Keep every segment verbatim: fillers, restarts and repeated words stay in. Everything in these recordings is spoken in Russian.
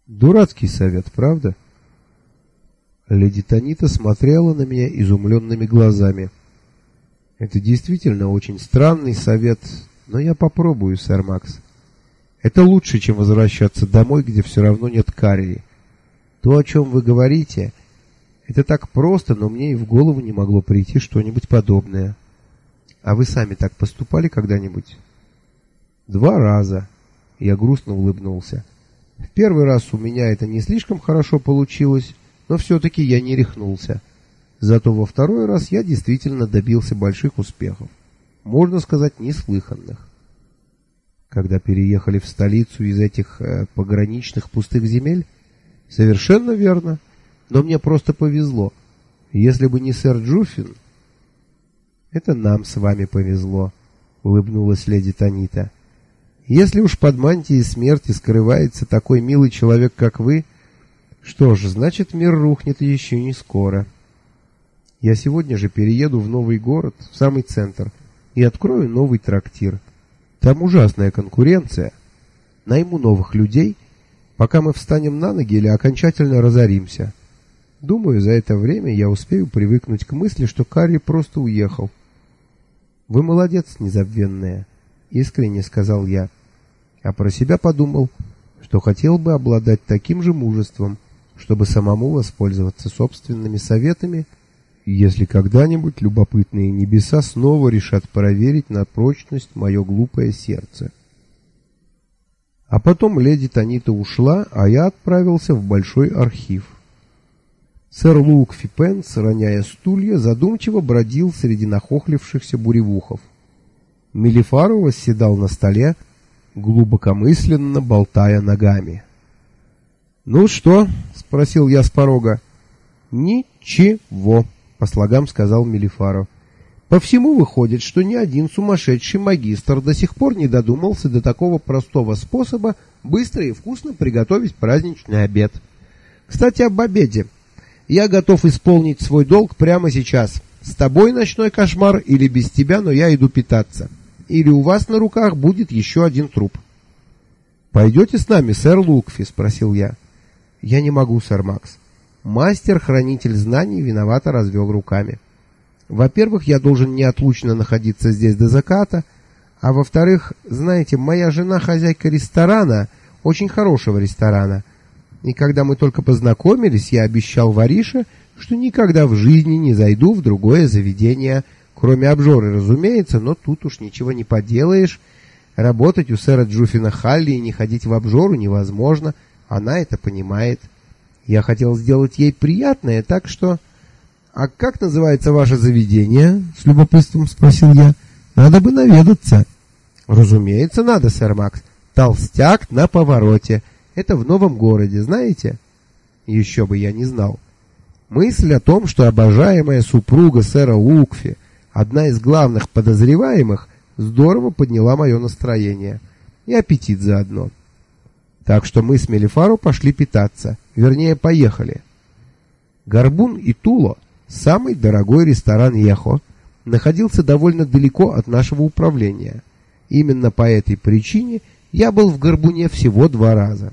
Дурацкий совет, правда? Леди Танита смотрела на меня изумленными глазами. Это действительно очень странный совет, но я попробую, сэр Макс. Это лучше, чем возвращаться домой, где все равно нет Карри. То, о чем вы говорите, это так просто, но мне и в голову не могло прийти что-нибудь подобное. А вы сами так поступали когда-нибудь? Два раза. Я грустно улыбнулся. В первый раз у меня это не слишком хорошо получилось, но все-таки я не рехнулся. Зато во второй раз я действительно добился больших успехов. Можно сказать, неслыханных. Когда переехали в столицу из этих э, пограничных пустых земель? Совершенно верно. Но мне просто повезло. Если бы не сэр Джуффин... Это нам с вами повезло, улыбнулась леди Танита. Если уж под мантией смерти скрывается такой милый человек, как вы, что ж, значит, мир рухнет еще не скоро. Я сегодня же перееду в новый город, в самый центр, и открою новый трактир. Там ужасная конкуренция. Найму новых людей, пока мы встанем на ноги или окончательно разоримся. Думаю, за это время я успею привыкнуть к мысли, что Карри просто уехал. Вы молодец, незабвенная, искренне сказал я, а про себя подумал, что хотел бы обладать таким же мужеством, чтобы самому воспользоваться собственными советами, если когда-нибудь любопытные небеса снова решат проверить на прочность мое глупое сердце. А потом леди Танита ушла, а я отправился в большой архив. Сэр Лукфи Пенс, роняя стулья, задумчиво бродил среди нахохлившихся буревухов. Мелифару восседал на столе, глубокомысленно болтая ногами. «Ну что?» — спросил я с порога. «Ничего», — по слогам сказал Мелифару. «По всему выходит, что ни один сумасшедший магистр до сих пор не додумался до такого простого способа быстро и вкусно приготовить праздничный обед. Кстати, об обеде. Я готов исполнить свой долг прямо сейчас. С тобой ночной кошмар или без тебя, но я иду питаться. Или у вас на руках будет еще один труп». «Пойдете с нами, сэр Лукфи?» — спросил я. «Я не могу, сэр Макс». Мастер-хранитель знаний виновато развел руками. «Во-первых, я должен неотлучно находиться здесь до заката, а во-вторых, знаете, моя жена хозяйка ресторана, очень хорошего ресторана, и когда мы только познакомились, я обещал Варише, что никогда в жизни не зайду в другое заведение, кроме обжоры, разумеется, но тут уж ничего не поделаешь. Работать у сэра Джуффина Халли и не ходить в обжору невозможно, она это понимает. Я хотел сделать ей приятное, так что... «А как называется ваше заведение?» — с любопытством спросил я. «Надо бы наведаться». «Разумеется, надо, сэр Макс. Толстяк на повороте. Это в новом городе, знаете?» Еще бы я не знал. Мысль о том, что обожаемая супруга сэра Лукфи, одна из главных подозреваемых, здорово подняла мое настроение. И аппетит заодно. Так что мы с Мелифару пошли питаться. Вернее, поехали. Горбун и Туло, самый дорогой ресторан Ехо, находился довольно далеко от нашего управления. Именно по этой причине я был в Горбуне всего два раза.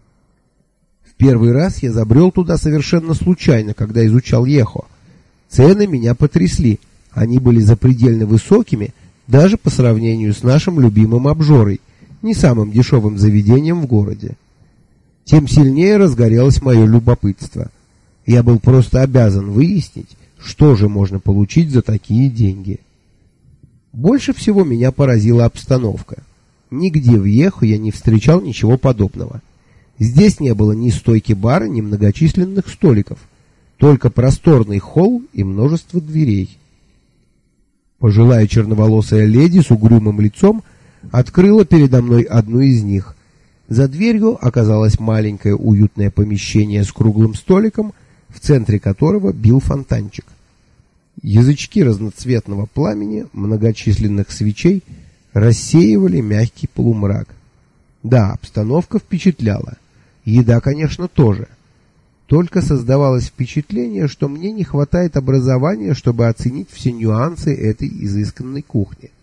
В первый раз я забрел туда совершенно случайно, когда изучал Ехо. Цены меня потрясли. Они были запредельно высокими, даже по сравнению с нашим любимым обжорой, не самым дешевым заведением в городе. Тем сильнее разгорелось мое любопытство. Я был просто обязан выяснить, что же можно получить за такие деньги. Больше всего меня поразила обстановка. Нигде в Ехо я не встречал ничего подобного. Здесь не было ни стойки бара, ни многочисленных столиков, только просторный холл и множество дверей. Пожилая черноволосая леди с угрюмым лицом открыла передо мной одну из них. За дверью оказалось маленькое уютное помещение с круглым столиком, в центре которого бил фонтанчик. Язычки разноцветного пламени многочисленных свечей рассеивали мягкий полумрак. Да, обстановка впечатляла. Еда, конечно, тоже. Только создавалось впечатление, что мне не хватает образования, чтобы оценить все нюансы этой изысканной кухни.